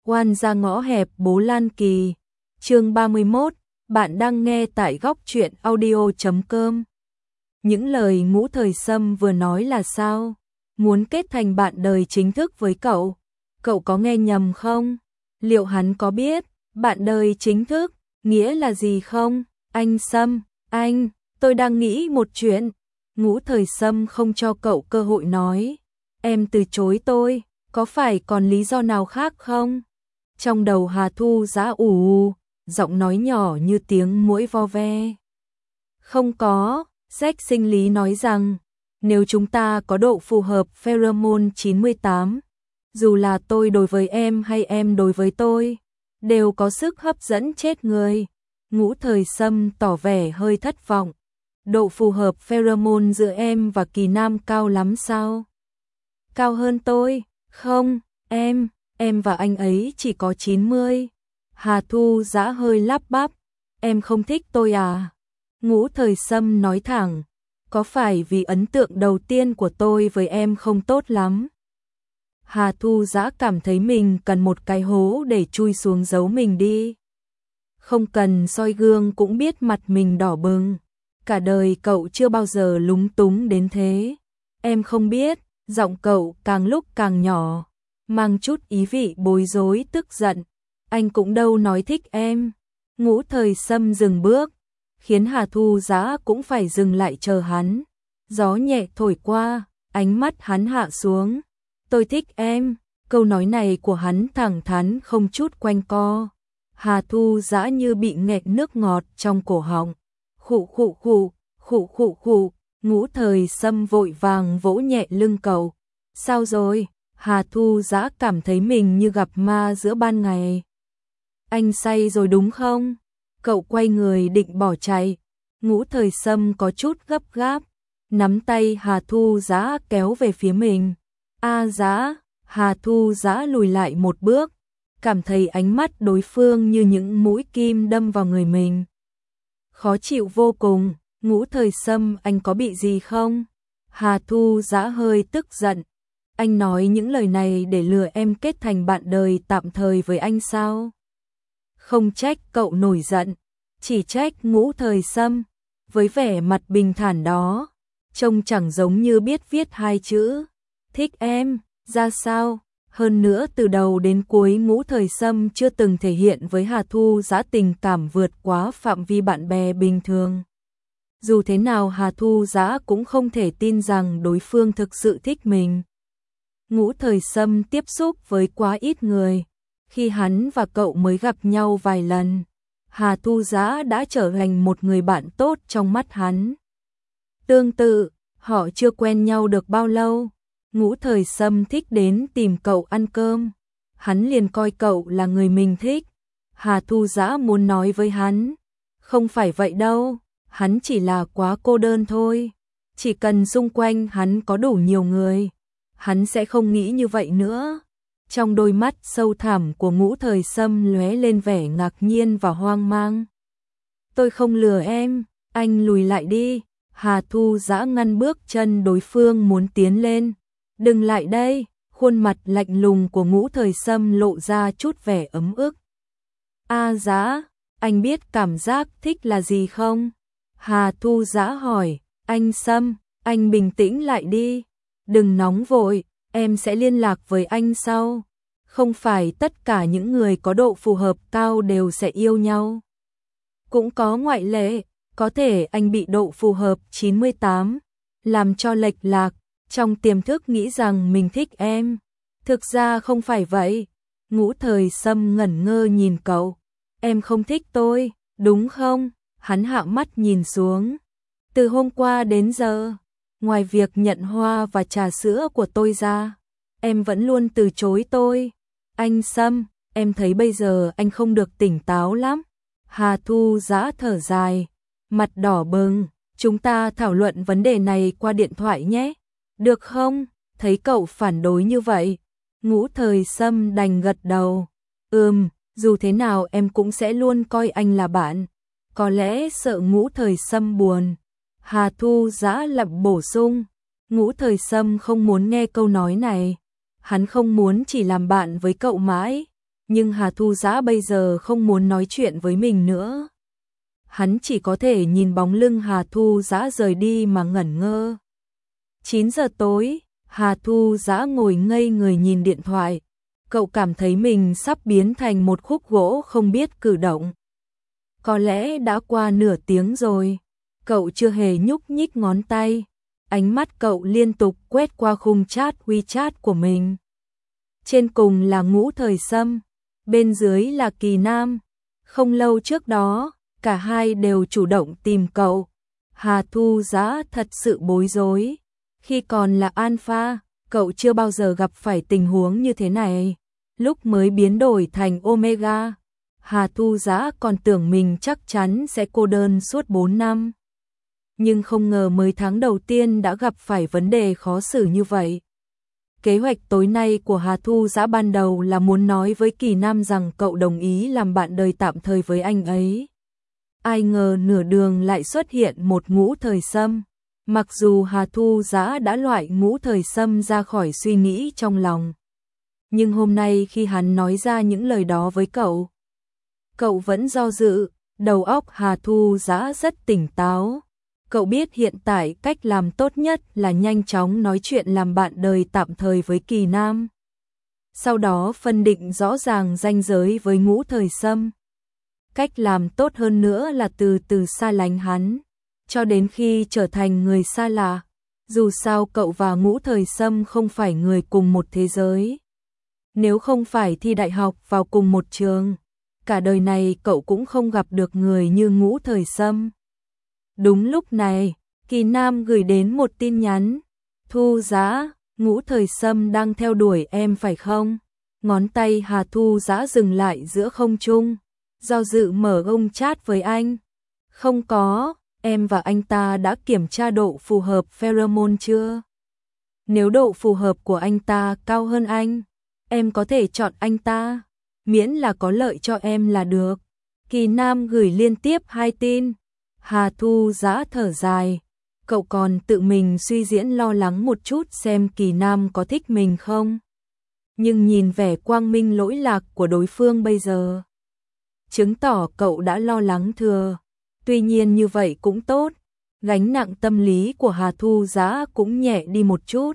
Oan ra ngõ hẹp Bố Lan Kỳ. Chương 31, bạn đang nghe tại góc truyện audio.com. Những lời Ngũ Thời Sâm vừa nói là sao? Muốn kết thành bạn đời chính thức với cậu? Cậu có nghe nhầm không? Liệu hắn có biết bạn đời chính thức nghĩa là gì không? Anh Sâm, tôi đang nghĩ một chuyện. Ngũ Thời Sâm không cho cậu cơ hội nói. Em từ chối tôi, có phải còn lý do nào khác không? Trong đầu Hà Thu Dã ù, giọng nói nhỏ như tiếng muỗi vo ve. Không có, sách sinh lý nói rằng, nếu chúng ta có độ phù hợp pheromone 98, dù là tôi đối với em hay em đối với tôi, đều có sức hấp dẫn chết người. Ngũ Thời Sâm tỏ vẻ hơi thất vọng. Độ phù hợp pheromone giữa em và Kỳ Nam cao lắm sao? Cao hơn tôi? Không, em và anh ấy chỉ có 90. Hà Thu Dã hơi lắp bắp. Em không thích tôi à? Ngũ Thời Sâm nói thẳng. Có phải vì ấn tượng đầu tiên của tôi với em không tốt lắm? Hà Thu Dã cảm thấy mình cần một cái hố để chui xuống giấu mình đi. Không cần soi gương cũng biết mặt mình đỏ bừng. Cả đời cậu chưa bao giờ lúng túng đến thế. Em không biết, giọng cậu càng lúc càng nhỏ, mang chút ý vị bối rối tức giận. Anh cũng đâu nói thích em. Ngũ Thời Sâm dừng bước, khiến Hà Thu Dã cũng phải dừng lại chờ hắn. Gió nhẹ thổi qua, ánh mắt hắn hạ xuống. Tôi thích em. Câu nói này của hắn thẳng thắn không chút quanh co. Hà Thu Dã như bị nghẹt nước ngọt trong cổ họng. Khụ. Ngũ Thời Sâm vội vàng vỗ nhẹ lưng cậu. Sao rồi? Hà Thu Dã cảm thấy mình như gặp ma giữa ban ngày. Anh say rồi đúng không? Cậu quay người định bỏ chạy. Ngũ Thời Sâm có chút gấp gáp, nắm tay Hà Thu Dã kéo về phía mình. Dã. Hà Thu Dã lùi lại một bước, cảm thấy ánh mắt đối phương như những mũi kim đâm vào người mình. Khó chịu vô cùng. Ngũ Thời Sâm, anh có bị gì không? Hà Thu Dã hơi tức giận. Anh nói những lời này để lừa em kết thành bạn đời tạm thời với anh sao? Không trách cậu nổi giận, chỉ trách Ngũ Thời Sâm. Với vẻ mặt bình thản đó, trông chẳng giống như biết viết hai chữ thích em ra sao. Hơn nữa từ đầu đến cuối Ngũ Thời Sâm chưa từng thể hiện với Hà Thu Dã tình cảm vượt quá phạm vi bạn bè bình thường. Dù thế nào Hà Thu Dã cũng không thể tin rằng đối phương thực sự thích mình. Ngũ Thời Sâm tiếp xúc với quá ít người. Khi hắn và cậu mới gặp nhau vài lần, Hà Thu Dã đã trở thành một người bạn tốt trong mắt hắn. Tương tự, họ chưa quen nhau được bao lâu, Ngũ Thời Sâm thích đến tìm cậu ăn cơm. Hắn liền coi cậu là người mình thích. Hà Thu Dã muốn nói với hắn, không phải vậy đâu, hắn chỉ là quá cô đơn thôi. Chỉ cần xung quanh hắn có đủ nhiều người, hắn sẽ không nghĩ như vậy nữa. Trong đôi mắt sâu thẳm của Ngũ Thời Sâm lóe lên vẻ ngạc nhiên và hoang mang. Tôi không lừa em, anh lùi lại đi. Hà Thu Dã ngăn bước chân đối phương muốn tiến lên. Đừng lại đây. Khuôn mặt lạnh lùng của Ngũ Thời Sâm lộ ra chút vẻ ấm ức. Dã, anh biết cảm giác thích là gì không? Hà Thu Dã hỏi. Anh Sâm, anh bình tĩnh lại đi. Đừng nóng vội, em sẽ liên lạc với anh sau. Không phải tất cả những người có độ phù hợp cao đều sẽ yêu nhau. Cũng có ngoại lệ, có thể anh bị độ phù hợp 98, làm cho lệch lạc, trong tiềm thức nghĩ rằng mình thích em. Thực ra không phải vậy. Ngũ Thời Sâm ngẩn ngơ nhìn cậu. Em không thích tôi, đúng không? Hắn hạ mắt nhìn xuống. Từ hôm qua đến giờ, ngoài việc nhận hoa và trà sữa của tôi ra, em vẫn luôn từ chối tôi. Anh Sâm, em thấy bây giờ anh không được tỉnh táo lắm. Hà Thu Dã thở dài, mặt đỏ bừng. Chúng ta thảo luận vấn đề này qua điện thoại nhé. Được không? Thấy cậu phản đối như vậy, Ngũ Thời Sâm đành gật đầu. Dù thế nào em cũng sẽ luôn coi anh là bạn. Có lẽ sợ Ngũ Thời Sâm buồn, Hà Thu Dã lẩm bổ sung. Ngũ Thời Sâm không muốn nghe câu nói này. Hắn không muốn chỉ làm bạn với cậu mãi. Nhưng Hà Thu Dã bây giờ không muốn nói chuyện với mình nữa. Hắn chỉ có thể nhìn bóng lưng Hà Thu Dã rời đi mà ngẩn ngơ. 9 giờ tối, Hà Thu Dã ngồi ngây người nhìn điện thoại. Cậu cảm thấy mình sắp biến thành một khúc gỗ không biết cử động. Có lẽ đã qua nửa tiếng rồi. Cậu chưa hề nhúc nhích ngón tay. Ánh mắt cậu liên tục quét qua khung chat WeChat của mình. Trên cùng là Ngũ Thời Sâm, bên dưới là Kỳ Nam. Không lâu trước đó, cả hai đều chủ động tìm cậu. Hà Thu Dã thật sự bối rối. Khi còn là Alpha, cậu chưa bao giờ gặp phải tình huống như thế này. Lúc mới biến đổi thành Omega, Hà Thu Dã còn tưởng mình chắc chắn sẽ cô đơn suốt 4 năm. Nhưng không ngờ mới tháng đầu tiên đã gặp phải vấn đề khó xử như vậy. Kế hoạch tối nay của Hà Thu Dã ban đầu là muốn nói với Kỳ Nam rằng cậu đồng ý làm bạn đời tạm thời với anh ấy. Ai ngờ nửa đường lại xuất hiện một Ngũ Thời Sâm. Mặc dù Hà Thu Dã đã loại Ngũ Thời Sâm ra khỏi suy nghĩ trong lòng. Nhưng hôm nay khi hắn nói ra những lời đó với cậu vẫn do dự. Đầu óc Hà Thu Dã rất tỉnh táo. Cậu biết hiện tại cách làm tốt nhất là nhanh chóng nói chuyện làm bạn đời tạm thời với Kỳ Nam. Sau đó phân định rõ ràng ranh giới với Ngũ Thời Sâm. Cách làm tốt hơn nữa là từ từ xa lánh hắn, cho đến khi trở thành người xa lạ. Dù sao cậu và Ngũ Thời Sâm không phải người cùng một thế giới. Nếu không phải thi đại học vào cùng một trường, cả đời này cậu cũng không gặp được người như Ngũ Thời Sâm. Đúng lúc này, Kỳ Nam gửi đến một tin nhắn. Thu Dã, Ngũ Thời Sâm đang theo đuổi em phải không? Ngón tay Hà Thu Dã dừng lại giữa không trung, do dự mở gông chat với anh. Không có, em và anh ta đã kiểm tra độ phù hợp pheromone chưa? Nếu độ phù hợp của anh ta cao hơn anh, em có thể chọn anh ta, miễn là có lợi cho em là được. Kỳ Nam gửi liên tiếp 2 tin. Hà Thu Dã thở dài, cậu còn tự mình suy diễn lo lắng một chút xem Kỳ Nam có thích mình không. Nhưng nhìn vẻ quang minh lỗi lạc của đối phương bây giờ, chứng tỏ cậu đã lo lắng thừa. Tuy nhiên như vậy cũng tốt, gánh nặng tâm lý của Hà Thu Dã cũng nhẹ đi một chút.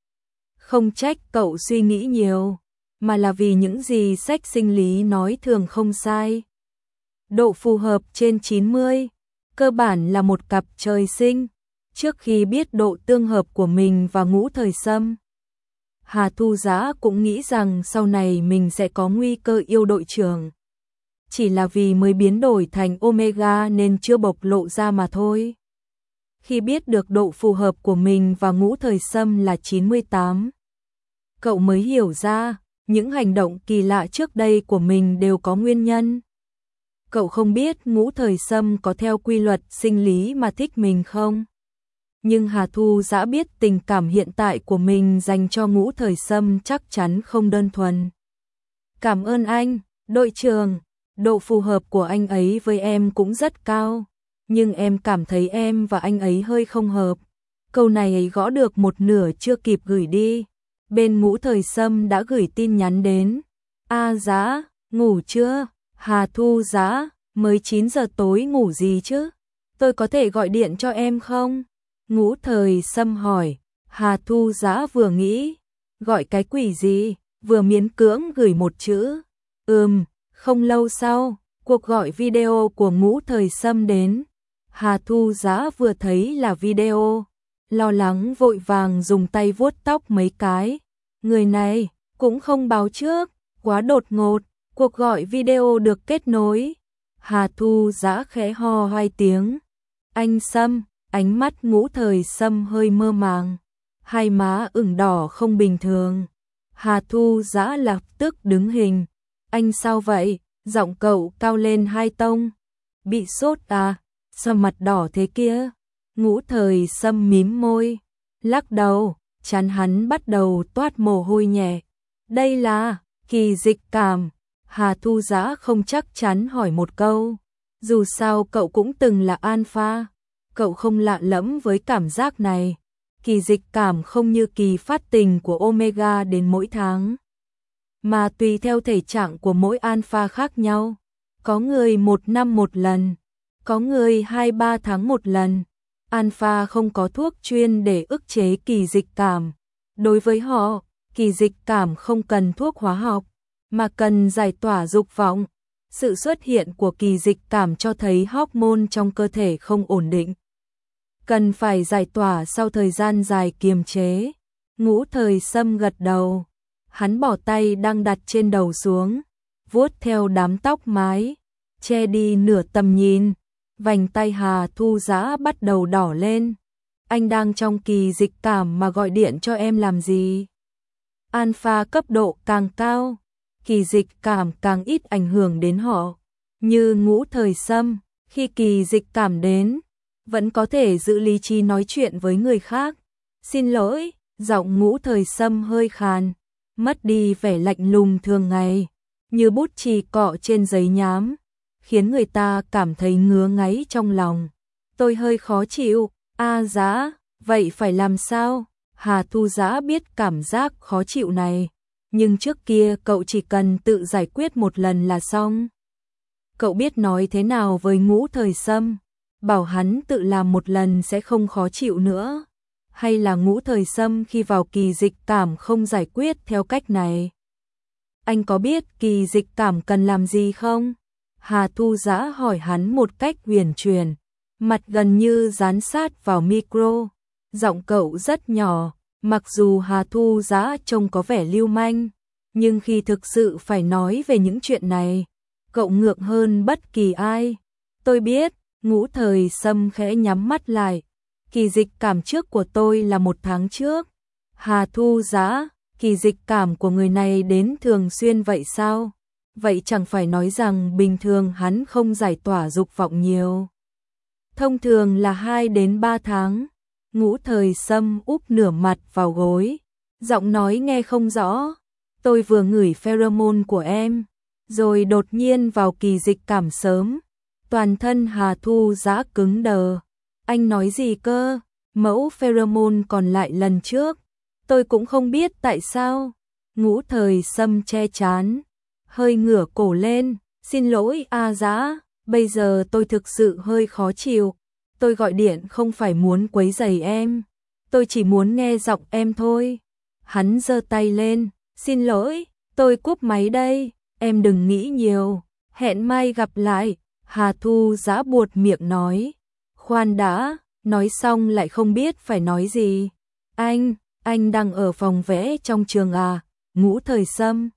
Không trách cậu suy nghĩ nhiều, mà là vì những gì sách sinh lý nói thường không sai. Độ phù hợp trên 90, cơ bản là một cặp trời sinh. Trước khi biết độ tương hợp của mình và Ngũ Thời Sâm, Hà Thu Dã cũng nghĩ rằng sau này mình sẽ có nguy cơ yêu đội trưởng. Chỉ là vì mới biến đổi thành Omega nên chưa bộc lộ ra mà thôi. Khi biết được độ phù hợp của mình và Ngũ Thời Sâm là 98, cậu mới hiểu ra, những hành động kỳ lạ trước đây của mình đều có nguyên nhân. Cậu không biết Ngũ Thời Sâm có theo quy luật sinh lý mà thích mình không? Nhưng Hà Thu Dã biết tình cảm hiện tại của mình dành cho Ngũ Thời Sâm chắc chắn không đơn thuần. Cảm ơn anh, đội trưởng, độ phù hợp của anh ấy với em cũng rất cao, nhưng em cảm thấy em và anh ấy hơi không hợp. Câu này ấy gõ được một nửa chưa kịp gửi đi. Bên Ngũ Thời Sâm đã gửi tin nhắn đến. A Dã, ngủ chưa? Hà Thu Dã, mới 9 giờ tối ngủ gì chứ? Tôi có thể gọi điện cho em không? Ngũ Thời Sâm hỏi. Hà Thu Dã vừa nghĩ, gọi cái quỷ gì, vừa miễn cưỡng gửi một chữ. Không lâu sau, cuộc gọi video của Ngũ Thời Sâm đến. Hà Thu Dã vừa thấy là video, lo lắng vội vàng dùng tay vuốt tóc mấy cái. Người này cũng không báo trước, quá đột ngột. Cuộc gọi video được kết nối. Hà Thu Dã khẽ ho 2 tiếng. Anh Sâm, ánh mắt Ngũ Thời Sâm hơi mơ màng, hai má ửng đỏ không bình thường. Hà Thu Dã lập tức đứng hình. Anh sao vậy? Giọng cậu cao lên 2 tông. Bị sốt à? Sao mặt đỏ thế kia? Ngũ Thời Sâm mím môi, lắc đầu, trán hắn bắt đầu toát mồ hôi nhẹ. Đây là kỳ dịch cảm. Hà Thu Dã không chắc chắn hỏi một câu. Dù sao cậu cũng từng là alpha, cậu không lạ lẫm với cảm giác này. Kỳ dịch cảm không như kỳ phát tình của Omega đến mỗi tháng, mà tùy theo thể trạng của mỗi alpha khác nhau. Có người 1 năm một lần, có người 2-3 tháng một lần. Alpha không có thuốc chuyên để ức chế kỳ dịch cảm. Đối với họ, kỳ dịch cảm không cần thuốc hóa học, mà cần giải tỏa dục vọng. Sự xuất hiện của kỳ dịch cảm cho thấy hormone trong cơ thể không ổn định, cần phải giải tỏa sau thời gian dài kiềm chế. Ngũ Thời Sâm gật đầu, hắn bỏ tay đang đặt trên đầu xuống, vuốt theo đám tóc mái, che đi nửa tầm nhìn. Vành tay Hà Thu Dã bắt đầu đỏ lên. Anh đang trong kỳ dịch cảm mà gọi điện cho em làm gì? Alpha cấp độ càng cao, kỳ dịch cảm càng ít ảnh hưởng đến họ. Như Ngũ Thời Sâm, khi kỳ dịch cảm đến, vẫn có thể giữ lý trí nói chuyện với người khác. Xin lỗi, giọng Ngũ Thời Sâm hơi khàn, mất đi vẻ lạnh lùng thường ngày, như bút chì cọ trên giấy nhám, khiến người ta cảm thấy ngứa ngáy trong lòng. Tôi hơi khó chịu. Dã, vậy phải làm sao? Hà Thu Dã biết cảm giác khó chịu này, nhưng trước kia cậu chỉ cần tự giải quyết một lần là xong. Cậu biết nói thế nào với Ngũ Thời Sâm, bảo hắn tự làm một lần sẽ không khó chịu nữa, hay là Ngũ Thời Sâm khi vào kỳ dịch cảm không giải quyết theo cách này? Anh có biết kỳ dịch cảm cần làm gì không? Hà Thu Dã hỏi hắn một cách huyền chuyển, mặt gần như dán sát vào micro. Giọng cậu rất nhỏ, mặc dù Hà Thu Dã trông có vẻ lưu manh, nhưng khi thực sự phải nói về những chuyện này, cậu ngượng hơn bất kỳ ai. Tôi biết. Ngũ Thời Sâm khẽ nhắm mắt lại. Kỳ dịch cảm trước của tôi là 1 tháng trước. Hà Thu Dã, kỳ dịch cảm của người này đến thường xuyên vậy sao? Vậy chẳng phải nói rằng bình thường hắn không giải tỏa dục vọng nhiều. Thông thường là 2 đến 3 tháng. Ngũ Thời Sâm úp nửa mặt vào gối, giọng nói nghe không rõ. Tôi vừa ngửi pheromone của em, rồi đột nhiên vào kỳ dịch cảm sớm. Toàn thân Hà Thu Dã cứng đờ. Anh nói gì cơ? Mẫu pheromone còn lại lần trước. Tôi cũng không biết tại sao. Ngũ Thời Sâm che trán, hơi ngửa cổ lên. Xin lỗi Dã, bây giờ tôi thực sự hơi khó chịu. Tôi gọi điện không phải muốn quấy rầy em, tôi chỉ muốn nghe giọng em thôi. Hắn giơ tay lên. Xin lỗi, tôi cúp máy đây, em đừng nghĩ nhiều, hẹn mai gặp lại. Hà Thu Dã buột miệng nói. Khoan đã, nói xong lại không biết phải nói gì. Anh đang ở phòng vẽ trong trường à? Ngũ Thời Sâm.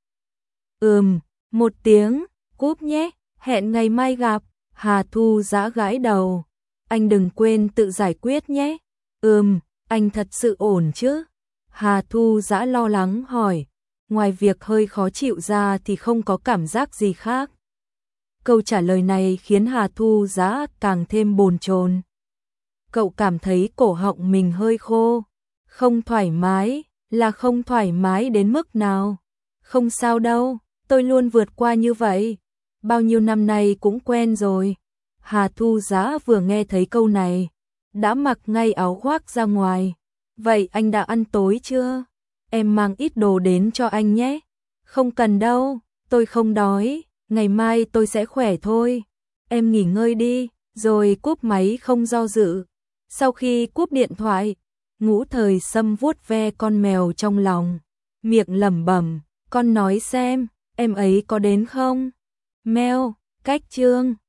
Một tiếng, cúp nhé, hẹn ngày mai gặp. Hà Thu Dã gãi đầu. Anh đừng quên tự giải quyết nhé. Anh thật sự ổn chứ? Hà Thu Dã lo lắng hỏi. Ngoài việc hơi khó chịu ra thì không có cảm giác gì khác. Câu trả lời này khiến Hà Thu Dã càng thêm bồn chồn. Cậu cảm thấy cổ họng mình hơi khô. Không thoải mái, là không thoải mái đến mức nào? Không sao đâu, tôi luôn vượt qua như vậy. Bao nhiêu năm nay cũng quen rồi. Hà Thu Dã vừa nghe thấy câu này, đã mặc ngay áo khoác ra ngoài. Vậy anh đã ăn tối chưa? Em mang ít đồ đến cho anh nhé. Không cần đâu, tôi không đói, ngày mai tôi sẽ khỏe thôi. Em nghỉ ngơi đi, rồi cúp máy không do dự. Sau khi cúp điện thoại, Ngũ Thời Sâm vuốt ve con mèo trong lòng, miệng lẩm bẩm, con nói xem, em ấy có đến không? Mèo, cách chương